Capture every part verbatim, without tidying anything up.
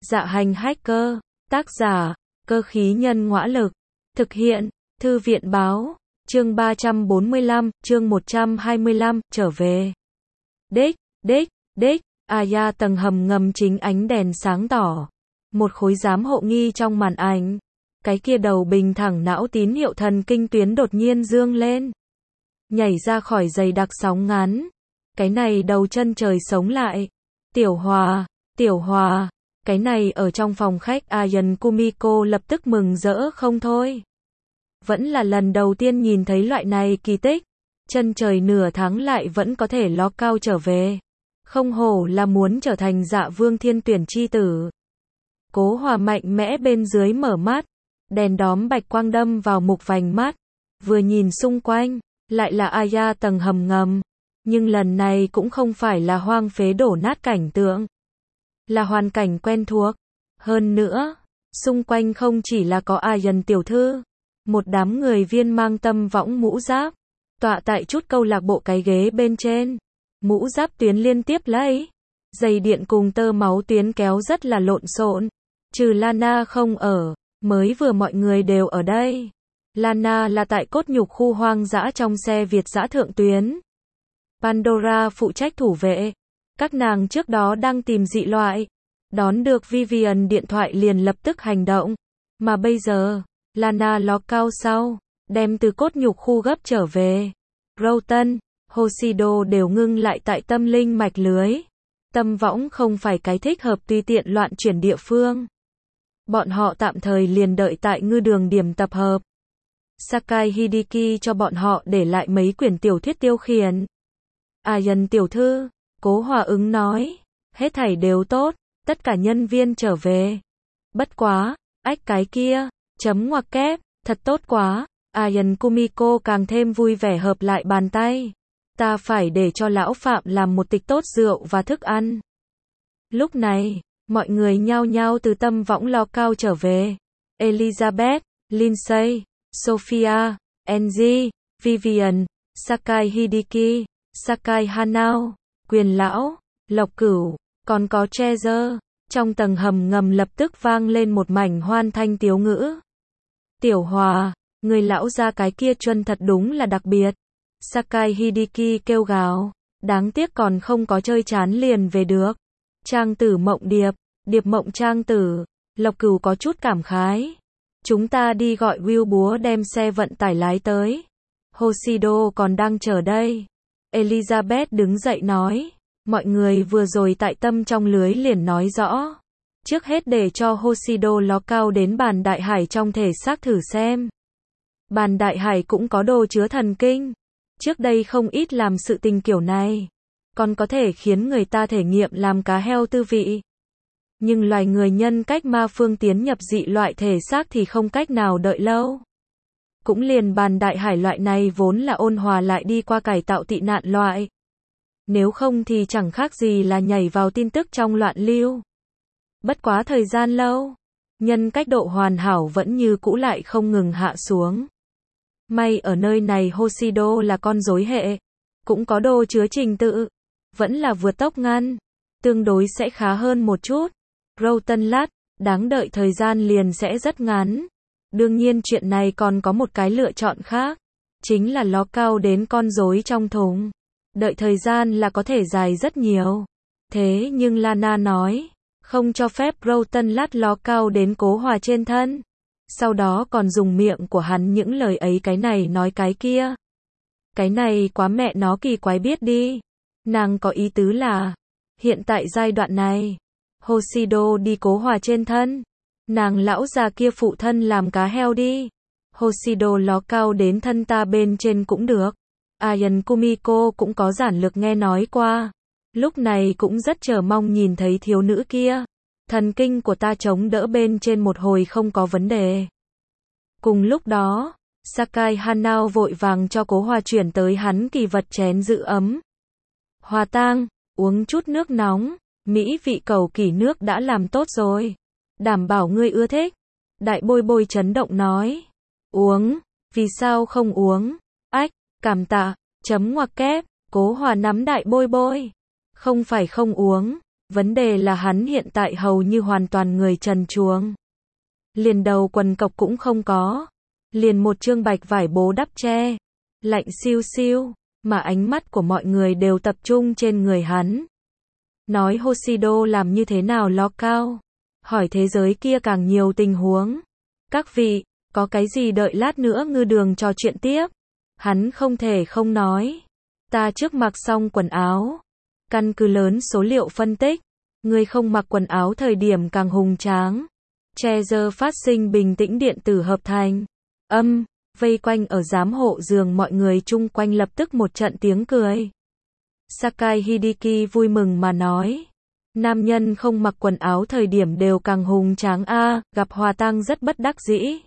Dạ hành hacker, tác giả, cơ khí nhân ngõa lực, thực hiện, thư viện báo, chương ba trăm bốn mươi lăm, chương một trăm hai mươi lăm, trở về. Đích, đích, đích, Aya tầng hầm ngầm chính ánh đèn sáng tỏ. Một khối giám hộ nghi trong màn ảnh. Cái kia đầu bình thẳng não tín hiệu thần kinh tuyến đột nhiên dương lên. Nhảy ra khỏi dày đặc sóng ngắn. Cái này đầu chân trời sống lại. Tiểu Hòa, Tiểu Hòa. Cái này ở trong phòng khách Ayan Kumiko lập tức mừng rỡ không thôi. Vẫn là lần đầu tiên nhìn thấy loại này kỳ tích. Chân trời nửa tháng lại vẫn có thể ló cao trở về. Không hổ là muốn trở thành Dạ Vương thiên tuyển chi tử. Cố Hòa mạnh mẽ bên dưới mở mắt. Đèn đóm bạch quang đâm vào mục vành mắt. Vừa nhìn xung quanh, lại là Aya tầng hầm ngầm. Nhưng lần này cũng không phải là hoang phế đổ nát cảnh tượng. Là hoàn cảnh quen thuộc. Hơn nữa, xung quanh không chỉ là có Ayan tiểu thư. Một đám người viên mang tâm võng mũ giáp. Tọa tại chút câu lạc bộ cái ghế bên trên. Mũ giáp tuyến liên tiếp lấy. Dây điện cùng tơ máu tuyến kéo rất là lộn xộn. Trừ Lana không ở, mới vừa mọi người đều ở đây. Lana là tại cốt nhục khu hoang dã trong xe Việt dã thượng tuyến. Pandora phụ trách thủ vệ. Các nàng trước đó đang tìm dị loại. Đón được Vivian điện thoại liền lập tức hành động. Mà bây giờ, Lana ló cao sau, đem từ cốt nhục khu gấp trở về. Roughton, Hoshido đều ngưng lại tại tâm linh mạch lưới. Tâm võng không phải cái thích hợp tùy tiện loạn chuyển địa phương. Bọn họ tạm thời liền đợi tại ngư đường điểm tập hợp. Sakai Hideki cho bọn họ để lại mấy quyển tiểu thuyết tiêu khiển. Ayan tiểu thư, Cố Hòa ứng nói, hết thảy đều tốt, tất cả nhân viên trở về. Bất quá, ách cái kia, chấm ngoặc kép, thật tốt quá. Ayan Kumiko càng thêm vui vẻ hợp lại bàn tay. Ta phải để cho lão Phạm làm một tịch tốt rượu và thức ăn. Lúc này, mọi người nhao nhao từ tâm võng lo cao trở về. Elizabeth, Lindsay, Sophia, Angie, Vivian, Sakai Hideki, Sakai Hanao, Quyền lão, Lộc Cửu, còn có Treasure. Trong tầng hầm ngầm lập tức vang lên một mảnh hoan thanh tiếu ngữ. Tiểu Hòa, người lão gia cái kia chân thật đúng là đặc biệt. Sakai Hideki kêu gào, đáng tiếc còn không có chơi chán liền về được. Trang tử mộng điệp, điệp mộng trang tử. Lộc Cửu có chút cảm khái. Chúng ta đi gọi Will búa đem xe vận tải lái tới. Hoshido còn đang chờ đây. Elizabeth đứng dậy nói, mọi người vừa rồi tại tâm trong lưới liền nói rõ. Trước hết để cho Hoshido ló cao đến bàn đại hải trong thể xác thử xem. Bàn đại hải cũng có đồ chứa thần kinh. Trước đây không ít làm sự tình kiểu này. Còn có thể khiến người ta thể nghiệm làm cá heo tư vị. Nhưng loài người nhân cách ma phương tiến nhập dị loại thể xác thì không cách nào đợi lâu. Cũng liền bàn đại hải loại này vốn là ôn hòa lại đi qua cải tạo tị nạn loại. Nếu không thì chẳng khác gì là nhảy vào tin tức trong loạn lưu. Bất quá thời gian lâu, nhân cách độ hoàn hảo vẫn như cũ lại không ngừng hạ xuống. May ở nơi này Hoshido là con rối hệ, cũng có đồ chứa trình tự, vẫn là vượt tốc ngăn, tương đối sẽ khá hơn một chút. Roughton lát, đáng đợi thời gian liền sẽ rất ngắn. Đương nhiên chuyện này còn có một cái lựa chọn khác, chính là ló cao đến con rối trong thùng. Đợi thời gian là có thể dài rất nhiều. Thế nhưng Lana nói, không cho phép Roughton lát ló cao đến Cố Hòa trên thân. Sau đó còn dùng miệng của hắn những lời ấy cái này nói cái kia. Cái này quá mẹ nó kỳ quái biết đi. Nàng có ý tứ là, hiện tại giai đoạn này, Hoshido đi Cố Hòa trên thân. Nàng lão già kia phụ thân làm cá heo đi. Hoshido ló cao đến thân ta bên trên cũng được. Ayan Kumiko cũng có giản lược nghe nói qua. Lúc này cũng rất chờ mong nhìn thấy thiếu nữ kia. Thần kinh của ta chống đỡ bên trên một hồi không có vấn đề. Cùng lúc đó, Sakai Hanao vội vàng cho Cố Hòa chuyển tới hắn kỳ vật chén giữ ấm. Hòa tang, uống chút nước nóng, mỹ vị cầu kỳ nước đã làm tốt rồi. Đảm bảo ngươi ưa thích. Đại bôi bôi chấn động nói. Uống, vì sao không uống? Ách, cảm tạ, chấm ngoặc kép, Cố Hòa nắm đại bôi bôi. Không phải không uống, Vấn đề là hắn hiện tại hầu như hoàn toàn người trần truồng. Liền đầu quần cộc cũng không có. Liền một chương bạch vải bố đắp che. Lạnh siêu siêu, mà ánh mắt của mọi người đều tập trung trên người hắn. Nói Hoshido làm như thế nào lo cao. Hỏi thế giới kia càng nhiều tình huống. Các vị, có cái gì đợi lát nữa ngư đường trò chuyện tiếp. Hắn không thể không nói. Ta trước mặc xong quần áo. Căn cứ lớn số liệu phân tích. Người không mặc quần áo thời điểm càng hùng tráng. Treasure phát sinh bình tĩnh điện tử hợp thành. Âm, vây quanh ở giám hộ giường mọi người chung quanh lập tức một trận tiếng cười. Sakai Hideki vui mừng mà nói. Nam nhân không mặc quần áo thời điểm đều càng hùng tráng a, gặp hòa tang rất bất đắc dĩ.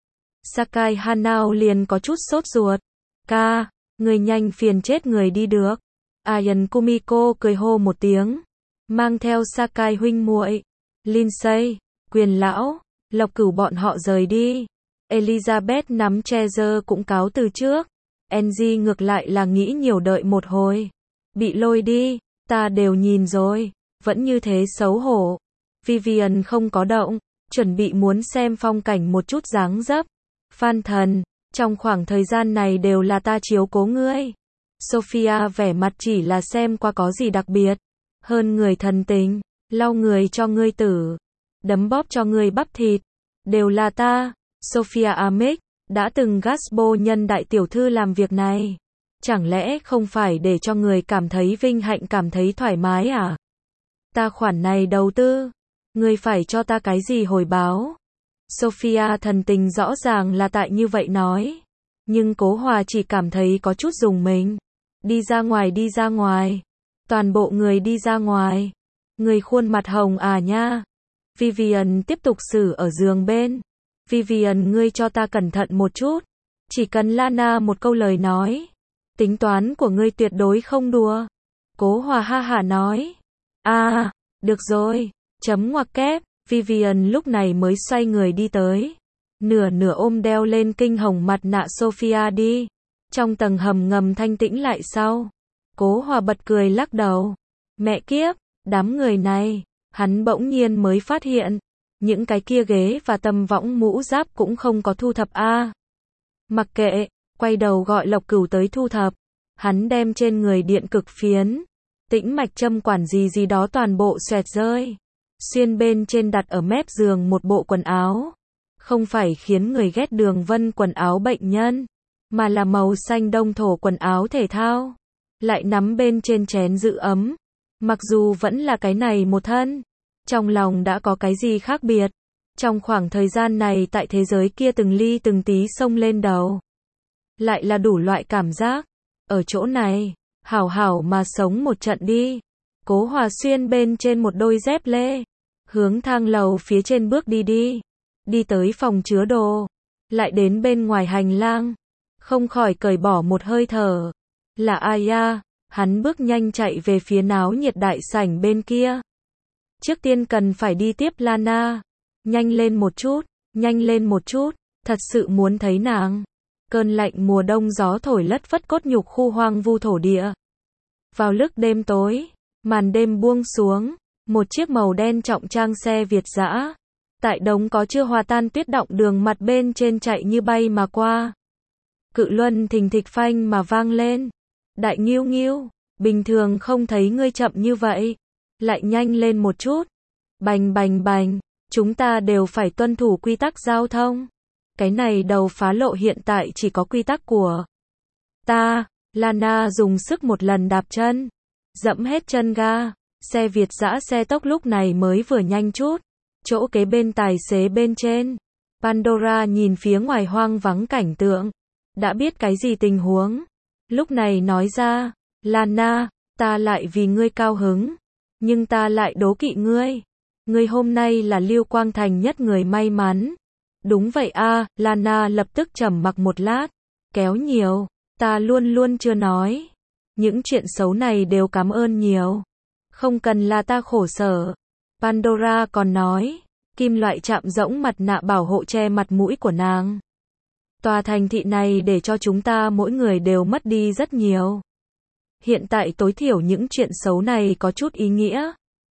Sakai Hanao liền có chút sốt ruột. Ca, người nhanh phiền chết người đi được. Ayan Kumiko cười hô một tiếng. Mang theo Sakai huynh muội, Lindsay, Quyền lão, Lộc Cửu bọn họ rời đi. Elizabeth nắm Treasure cũng cáo từ trước. Angie ngược lại là nghĩ nhiều đợi một hồi. Bị lôi đi, ta đều nhìn rồi, vẫn như thế xấu hổ. Vivian không có động, chuẩn bị muốn xem phong cảnh một chút dáng dấp. Phan thần, trong khoảng thời gian này đều là ta chiếu cố ngươi. Sophia vẻ mặt chỉ là xem qua có gì đặc biệt. Hơn người thần tình, lau người cho ngươi tử, đấm bóp cho ngươi bắp thịt. Đều là ta, Sophia Amick, đã từng Gaspo nhân đại tiểu thư làm việc này. Chẳng lẽ không phải để cho người cảm thấy vinh hạnh cảm thấy thoải mái à? Ta khoản này đầu tư, ngươi phải cho ta cái gì hồi báo? Sophia thần tình rõ ràng là tại như vậy nói. Nhưng Cố Hòa chỉ cảm thấy có chút rùng mình. Đi ra ngoài đi ra ngoài. Toàn bộ người đi ra ngoài. Người khuôn mặt hồng à nha. Vivian tiếp tục xử ở giường bên. Vivian ngươi cho ta cẩn thận một chút. Chỉ cần Lana một câu lời nói. Tính toán của ngươi tuyệt đối không đùa. Cố Hòa ha hả nói. À, được rồi. Chấm ngoặc kép. Vivian lúc này mới xoay người đi tới. Nửa nửa ôm đeo lên kinh hồng mặt nạ Sophia đi. Trong tầng hầm ngầm thanh tĩnh lại sau. Cố Hòa bật cười lắc đầu. Mẹ kiếp, đám người này. Hắn bỗng nhiên mới phát hiện. Những cái kia ghế và tầm võng mũ giáp cũng không có thu thập a. À. Mặc kệ, quay đầu gọi Lộc Cửu tới thu thập. Hắn đem trên người điện cực phiến, tĩnh mạch châm quản gì gì đó toàn bộ xoẹt rơi. Xuyên bên trên đặt ở mép giường một bộ quần áo. Không phải khiến người ghét Đường Vân quần áo bệnh nhân, mà là màu xanh đông thổ quần áo thể thao. Lại nắm bên trên chén giữ ấm. Mặc dù vẫn là cái này một thân. Trong lòng đã có cái gì khác biệt. Trong khoảng thời gian này tại thế giới kia từng ly từng tí xông lên đầu. Lại là đủ loại cảm giác. Ở chỗ này, hảo hảo mà sống một trận đi. Cố Hòa xuyên bên trên một đôi dép lê. Hướng thang lầu phía trên bước đi đi. Đi tới phòng chứa đồ. Lại đến bên ngoài hành lang. Không khỏi cởi bỏ một hơi thở. Là ai à? Hắn bước nhanh chạy về phía náo nhiệt đại sảnh bên kia. Trước tiên cần phải đi tiếp Lana. Nhanh lên một chút, nhanh lên một chút. Thật sự muốn thấy nàng. Cơn lạnh mùa đông gió thổi lất phất cốt nhục khu hoang vu thổ địa. Vào lúc đêm tối, màn đêm buông xuống. Một chiếc màu đen trọng trang xe Việt dã. Tại đống có chưa hòa tan tuyết động đường mặt bên trên chạy như bay mà qua. Cự luân thình thịch phanh mà vang lên. Đại Nghiêu Nghiêu, bình thường không thấy ngươi chậm như vậy. Lại nhanh lên một chút. Bành bành bành, chúng ta đều phải tuân thủ quy tắc giao thông. Cái này đầu phá lộ hiện tại chỉ có quy tắc của ta. Lana dùng sức một lần đạp chân. Dẫm hết chân ga. Xe Việt dã xe tốc lúc này mới vừa nhanh chút. Chỗ kế bên tài xế bên trên. Pandora nhìn phía ngoài hoang vắng cảnh tượng. Đã biết cái gì tình huống. Lúc này nói ra. Lana, ta lại vì ngươi cao hứng. Nhưng ta lại đố kỵ ngươi. Ngươi hôm nay là Lưu Quang Thành nhất người may mắn. Đúng vậy a. À, Lana lập tức trầm mặc một lát. Kéo nhiều. Ta luôn luôn chưa nói. Những chuyện xấu này đều cảm ơn nhiều. Không cần là ta khổ sở. Pandora còn nói. Kim loại chạm rỗng mặt nạ bảo hộ che mặt mũi của nàng. Tòa thành thị này để cho chúng ta mỗi người đều mất đi rất nhiều. Hiện tại tối thiểu những chuyện xấu này có chút ý nghĩa.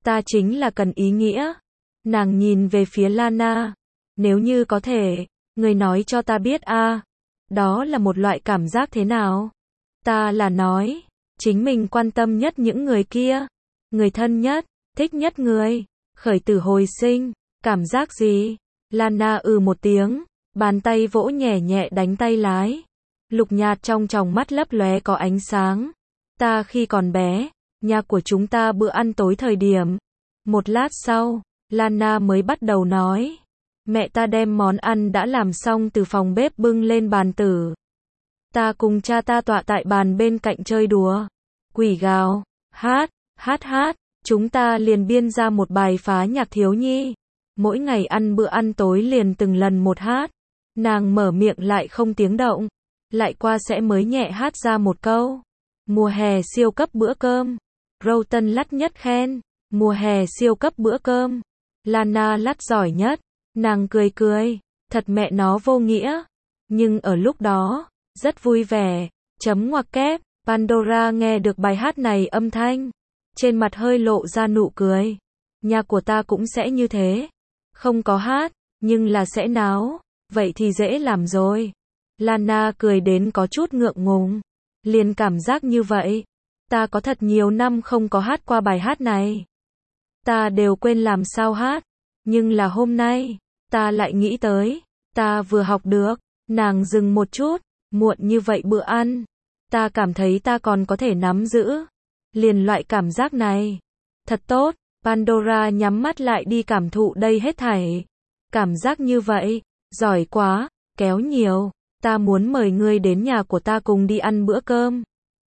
Ta chính là cần ý nghĩa. Nàng nhìn về phía Lana. Nếu như có thể, người nói cho ta biết a, đó là một loại cảm giác thế nào? Ta là nói, chính mình quan tâm nhất những người kia, người thân nhất, thích nhất người, khởi tử hồi sinh, cảm giác gì? Lana ừ một tiếng, bàn tay vỗ nhẹ nhẹ đánh tay lái. Lục nhạt trong tròng mắt lấp lóe có ánh sáng. Ta khi còn bé, nhà của chúng ta bữa ăn tối thời điểm. Một lát sau, Lana mới bắt đầu nói. Mẹ ta đem món ăn đã làm xong từ phòng bếp bưng lên bàn tử. Ta cùng cha ta tọa tại bàn bên cạnh chơi đùa. Quỷ gào, hát, hát hát, chúng ta liền biên ra một bài phá nhạc thiếu nhi. Mỗi ngày ăn bữa ăn tối liền từng lần một hát. Nàng mở miệng lại không tiếng động. Lại qua sẽ mới nhẹ hát ra một câu. Mùa hè siêu cấp bữa cơm. Rowton lắt nhất khen. Mùa hè siêu cấp bữa cơm. Lana lắt giỏi nhất. Nàng cười cười. Thật mẹ nó vô nghĩa. Nhưng ở lúc đó, rất vui vẻ. Chấm ngoặc kép. Pandora nghe được bài hát này âm thanh. Trên mặt hơi lộ ra nụ cười. Nhà của ta cũng sẽ như thế. Không có hát, nhưng là sẽ náo. Vậy thì dễ làm rồi. Lana cười đến có chút ngượng ngùng. Liền cảm giác như vậy. Ta có thật nhiều năm không có hát qua bài hát này. Ta đều quên làm sao hát. Nhưng là hôm nay, ta lại nghĩ tới. Ta vừa học được. Nàng dừng một chút. Muộn như vậy bữa ăn. Ta cảm thấy ta còn có thể nắm giữ. Liền loại cảm giác này. Thật tốt. Pandora nhắm mắt lại đi cảm thụ đây hết thảy. Cảm giác như vậy. Giỏi quá. Kéo nhiều. Ta muốn mời ngươi đến nhà của ta cùng đi ăn bữa cơm.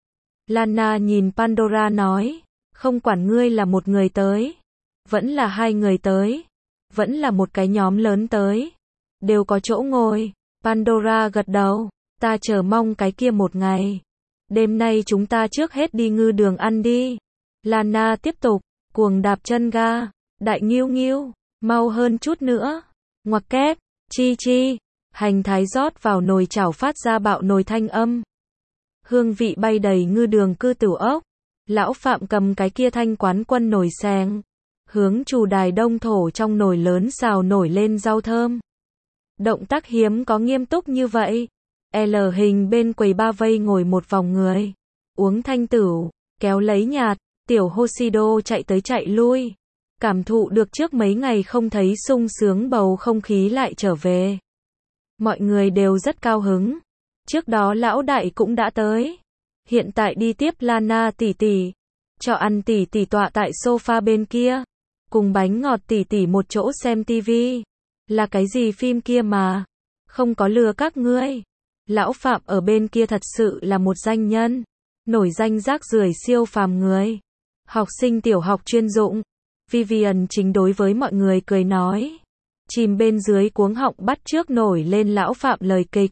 Lana nhìn Pandora nói. Không quản ngươi là một người tới. Vẫn là hai người tới. Vẫn là một cái nhóm lớn tới. Đều có chỗ ngồi. Pandora gật đầu. Ta chờ mong cái kia một ngày. Đêm nay chúng ta trước hết đi ngư đường ăn đi. Lana tiếp tục. Cuồng đạp chân ga. Đại nghiêu nghiêu. Mau hơn chút nữa. Ngoặc kép. Chi chi. Hành thái rót vào nồi chảo phát ra bạo nồi thanh âm. Hương vị bay đầy ngư đường cư tửu ốc. Lão Phạm cầm cái kia thanh quán quân nồi xèng. Hướng chù đài đông thổ trong nồi lớn xào nổi lên rau thơm. Động tác hiếm có nghiêm túc như vậy. L hình bên quầy ba vây ngồi một vòng người. Uống thanh tửu, kéo lấy nhạt, tiểu Hoshido chạy tới chạy lui. Cảm thụ được trước mấy ngày không thấy sung sướng bầu không khí lại trở về. Mọi người đều rất cao hứng. Trước đó lão đại cũng đã tới. Hiện tại đi tiếp Lana tỷ tỷ. Cho ăn tỷ tỷ tọa tại sofa bên kia. Cùng bánh ngọt tỷ tỷ một chỗ xem tivi. Là cái gì phim kia mà. Không có lừa các ngươi. Lão Phạm ở bên kia thật sự là một danh nhân. Nổi danh rác rưởi siêu phàm người. Học sinh tiểu học chuyên dụng. Vivian chính đối với mọi người cười nói. Chìm bên dưới cuống họng bắt trước nổi lên lão Phạm lời kịch.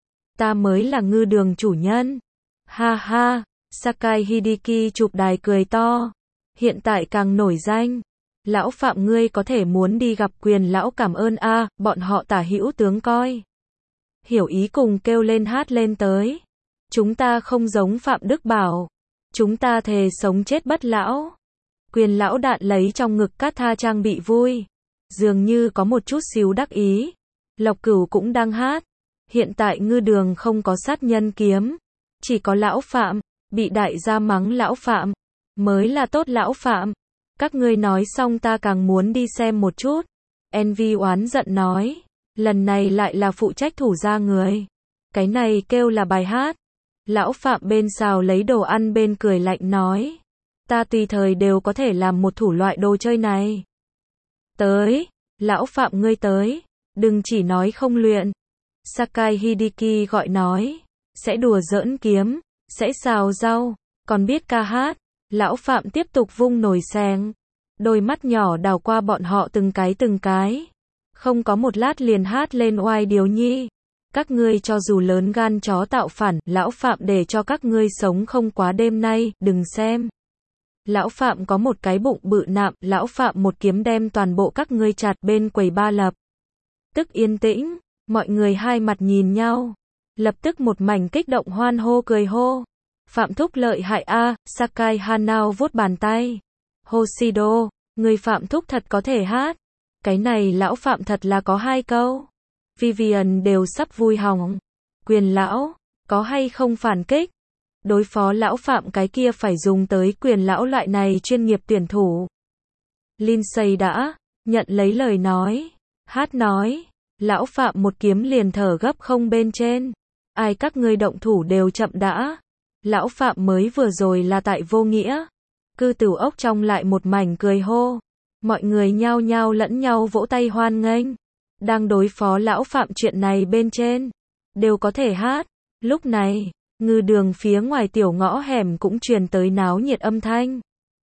Ta mới là ngư đường chủ nhân. Ha ha, Sakai Hideki chụp đài cười to. Hiện tại càng nổi danh. Lão Phạm ngươi có thể muốn đi gặp quyền lão cảm ơn a, à, bọn họ tả hữu tướng coi. Hiểu ý cùng kêu lên hát lên tới. Chúng ta không giống Phạm Đức Bảo. Chúng ta thề sống chết bất lão. Quyền lão đạn lấy trong ngực cát tha trang bị vui. Dường như có một chút xíu đắc ý. Lộc Cửu cũng đang hát. Hiện tại ngư đường không có sát nhân kiếm. Chỉ có lão Phạm. Bị đại gia mắng lão Phạm. Mới là tốt lão Phạm. Các ngươi nói xong ta càng muốn đi xem một chút. Envy oán giận nói. Lần này lại là phụ trách thủ gia người. Cái này kêu là bài hát. Lão Phạm bên xào lấy đồ ăn bên cười lạnh nói. Ta tùy thời đều có thể làm một thủ loại đồ chơi này. Tới. Lão Phạm ngươi tới. Đừng chỉ nói không luyện. Sakai Hideki gọi nói. Sẽ đùa giỡn kiếm. Sẽ xào rau. Còn biết ca hát. Lão Phạm tiếp tục vung nồi xèng. Đôi mắt nhỏ đào qua bọn họ từng cái từng cái. Không có một lát liền hát lên oai điều nhi. Các ngươi cho dù lớn gan chó tạo phản, lão Phạm để cho các ngươi sống không quá đêm nay, đừng xem. Lão Phạm có một cái bụng bự nạm, lão Phạm một kiếm đem toàn bộ các ngươi chặt bên quầy ba lập. Tức yên tĩnh, mọi người hai mặt nhìn nhau. Lập tức một mảnh kích động hoan hô cười hô. Phạm Thúc lợi hại a, à, Sakai Hanao vuốt bàn tay. Hoshido, Người Phạm thúc thật có thể hát. Cái này lão Phạm thật là có hai câu. Vivian đều sắp vui hỏng. Quyền lão, có hay không phản kích? Đối phó lão Phạm cái kia phải dùng tới quyền lão loại này chuyên nghiệp tuyển thủ. Lindsay đã nhận lấy lời nói. Hát nói, lão Phạm một kiếm liền thở gấp không bên trên. Ai các ngươi động thủ đều chậm đã. Lão Phạm mới vừa rồi là tại vô nghĩa. Cư Tử ốc trong lại một mảnh cười hô. Mọi người nhao nhao lẫn nhau vỗ tay hoan nghênh. Đang đối phó lão Phạm chuyện này bên trên. Đều có thể hát. Lúc này, ngư đường phía ngoài tiểu ngõ hẻm cũng truyền tới náo nhiệt âm thanh.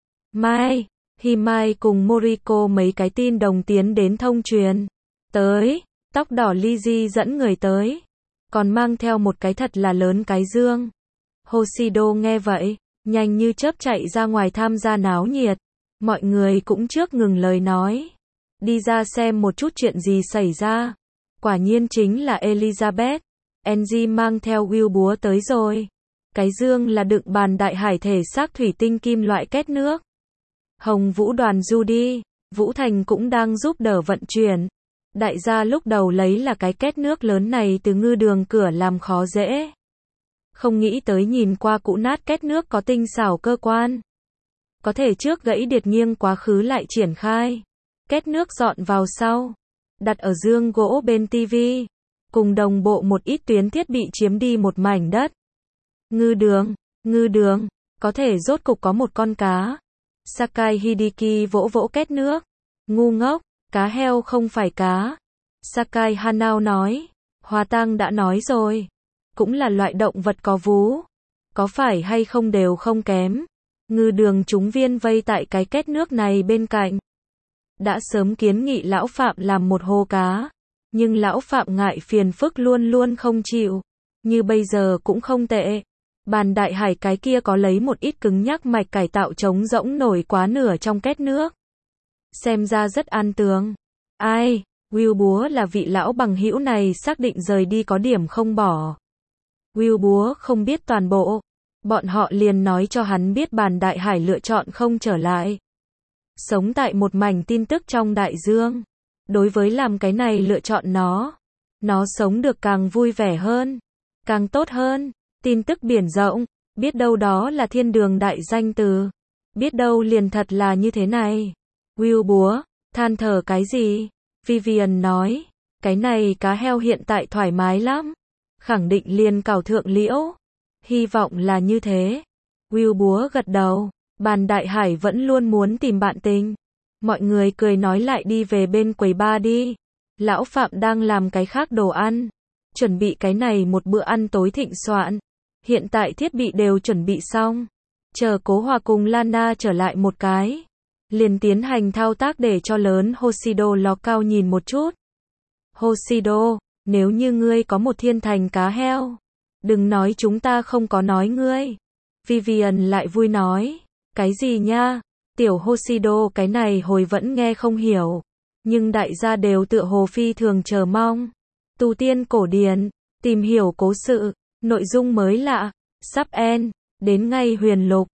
Mai, Hi Mai cùng Moriko mấy cái tin đồng tiến đến thông truyền. Tới, tóc đỏ Lizzy dẫn người tới. Còn mang theo một cái thật là lớn cái dương. Hoshido nghe vậy, nhanh như chớp chạy ra ngoài tham gia náo nhiệt. Mọi người cũng trước ngừng lời nói. Đi ra xem một chút chuyện gì xảy ra. Quả nhiên chính là Elizabeth. Angie mang theo Will búa tới rồi. Cái dương là đựng bàn đại hải thể xác thủy tinh kim loại két nước. Hồng Vũ đoàn Judy, Vũ Thành cũng đang giúp đỡ vận chuyển. Đại gia lúc đầu lấy là cái két nước lớn này từ ngư đường cửa làm khó dễ. Không nghĩ tới nhìn qua cũ nát két nước có tinh xảo cơ quan. Có thể trước gãy điệt nghiêng quá khứ lại triển khai. Két nước dọn vào sau. Đặt ở dương gỗ bên tivi. Cùng đồng bộ một ít tuyến thiết bị chiếm đi một mảnh đất. Ngư đường, ngư đường, có thể rốt cục có một con cá. Sakai Hideki vỗ vỗ két nước. Ngu ngốc, cá heo không phải cá. Sakai Hanao nói. Hòa Tăng đã nói rồi. Cũng là loại động vật có vú. Có phải hay không đều không kém. Ngư đường chúng viên vây tại cái két nước này bên cạnh. Đã sớm kiến nghị lão Phạm làm một hồ cá. Nhưng lão Phạm ngại phiền phức luôn luôn không chịu. Như bây giờ cũng không tệ. Bàn đại hải cái kia có lấy một ít cứng nhắc mạch cải tạo trống rỗng nổi quá nửa trong két nước. Xem ra rất an tường. Ai, Will búa là vị lão bằng hữu này xác định rời đi có điểm không bỏ. Will búa không biết toàn bộ. Bọn họ liền nói cho hắn biết bàn đại hải lựa chọn không trở lại. Sống tại một mảnh tin tức trong đại dương. Đối với làm cái này lựa chọn nó. Nó sống được càng vui vẻ hơn. Càng tốt hơn. Tin tức biển rộng. Biết đâu đó là thiên đường đại danh từ. Biết đâu liền thật là như thế này. Will búa, than thở cái gì? Vivian nói. Cái này cá heo hiện tại thoải mái lắm. Khẳng định liền cào thượng liễu. Hy vọng là như thế. Will búa gật đầu. Bàn đại hải vẫn luôn muốn tìm bạn tình. Mọi người cười nói lại đi về bên quầy bar đi. Lão Phạm đang làm cái khác đồ ăn. Chuẩn bị cái này một bữa ăn tối thịnh soạn. Hiện tại thiết bị đều chuẩn bị xong. Chờ Cố Hòa cùng Lana trở lại một cái. Liền tiến hành thao tác để cho lớn Hoshido ló cao nhìn một chút. Hoshido, nếu như ngươi có một thiên thành cá heo. Đừng nói chúng ta không có nói ngươi. Vivian lại vui nói. Cái gì nha? Tiểu Hoshido cái này hồi vẫn nghe không hiểu. Nhưng đại gia đều tựa hồ phi thường chờ mong. Tu tiên cổ điển, tìm hiểu cố sự, nội dung mới lạ, sắp end, đến ngay huyền lục.